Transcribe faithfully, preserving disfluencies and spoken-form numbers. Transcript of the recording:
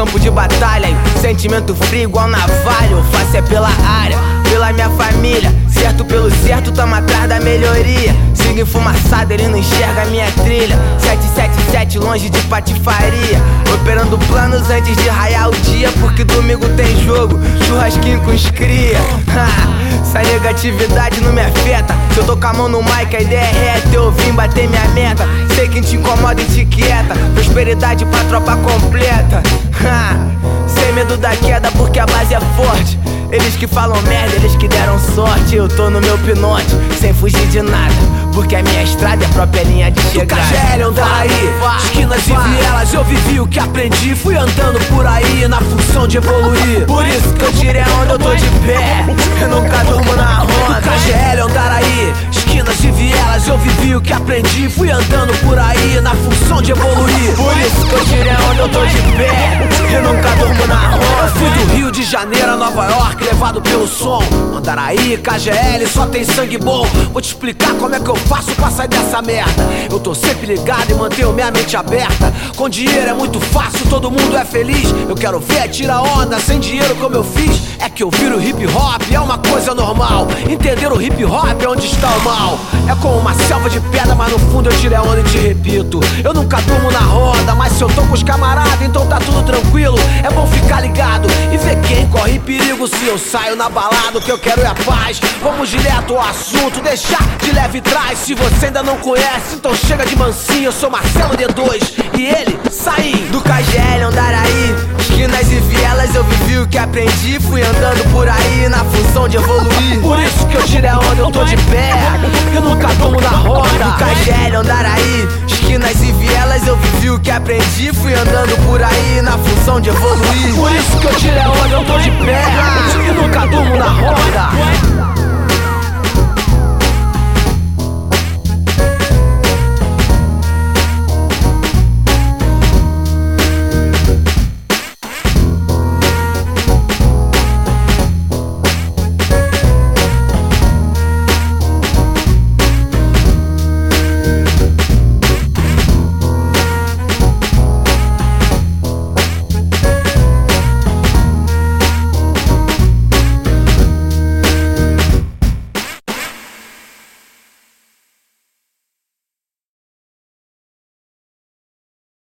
campo de batalha. E sentimento frio igual navalha. Eu faço é pela área, pela minha família. Certo pelo certo, tamo atrás da melhoria. Sigo enfumaçado, ele não enxerga a minha trilha. Sete sete sete, longe de patifaria. Operando planos antes de raiar o dia. Porque domingo tem jogo, churrasquinho com os cria. Essa negatividade não me afeta. Se eu tô com a mão no mic, a ideia é reta. Eu vim bater minha meta. Sei quem te incomoda e te quieta. Prosperidade pra tropa completa. Sem medo da queda porque a base é forte. Eles que falam merda, eles que deram sorte. Eu tô no meu pinote, sem fugir de nada. Porque a minha estrada é a própria linha de chegada. Do Cagel, Andaraí, esquinas e vielas. Eu vivi o que aprendi, fui andando por aí na função de evoluir. Por isso que eu tirei onda, eu tô de pé. Eu nunca durmo na roda. Do Cagel, Andaraí, esquinas e vielas. Eu vivi o que aprendi, fui andando por aí na função de evoluir. Por isso que eu tirei onda, eu tô de pé. Eu nunca durmo na roda. Eu fui do Rio de Janeiro a Nova York, levado pelo som. Andaraí, K G L, só tem sangue bom. Vou te explicar como é que eu faço pra sair dessa merda. Eu tô sempre ligado e mantenho minha mente aberta. Com dinheiro é muito fácil, todo mundo é feliz. Eu quero ver tirar onda sem dinheiro como eu fiz. É que eu viro hip hop, é uma coisa normal. Entender o hip hop é onde está o mal. É como uma selva de pedra, mas no fundo eu tirei onda e te repito. Eu nunca durmo na roda, mas se eu tô com os camaradas, então tá tudo tranquilo. É bom ficar ligado e ver quem corre perigo. Se eu saio na balada, o que eu quero é a paz. Vamos direto ao assunto, deixar de leve trás. Se você ainda não conhece, então chega de mansinho. Eu sou Marcelo D dois e ele saiu. Do Cagel, Andaraí, esquinas e vielas. Eu vivi o que aprendi, fui andando por aí na função de evoluir. Por isso que eu tirei a onda, eu tô de pé. Eu nunca durmo na roda. Do Cagel, Andaraí, esquinas e vielas. Eu vivi o que aprendi, fui andando por aí na função de evoluir. Por isso que eu tirei a onda, eu tô de pé. Eu nunca durmo na roda.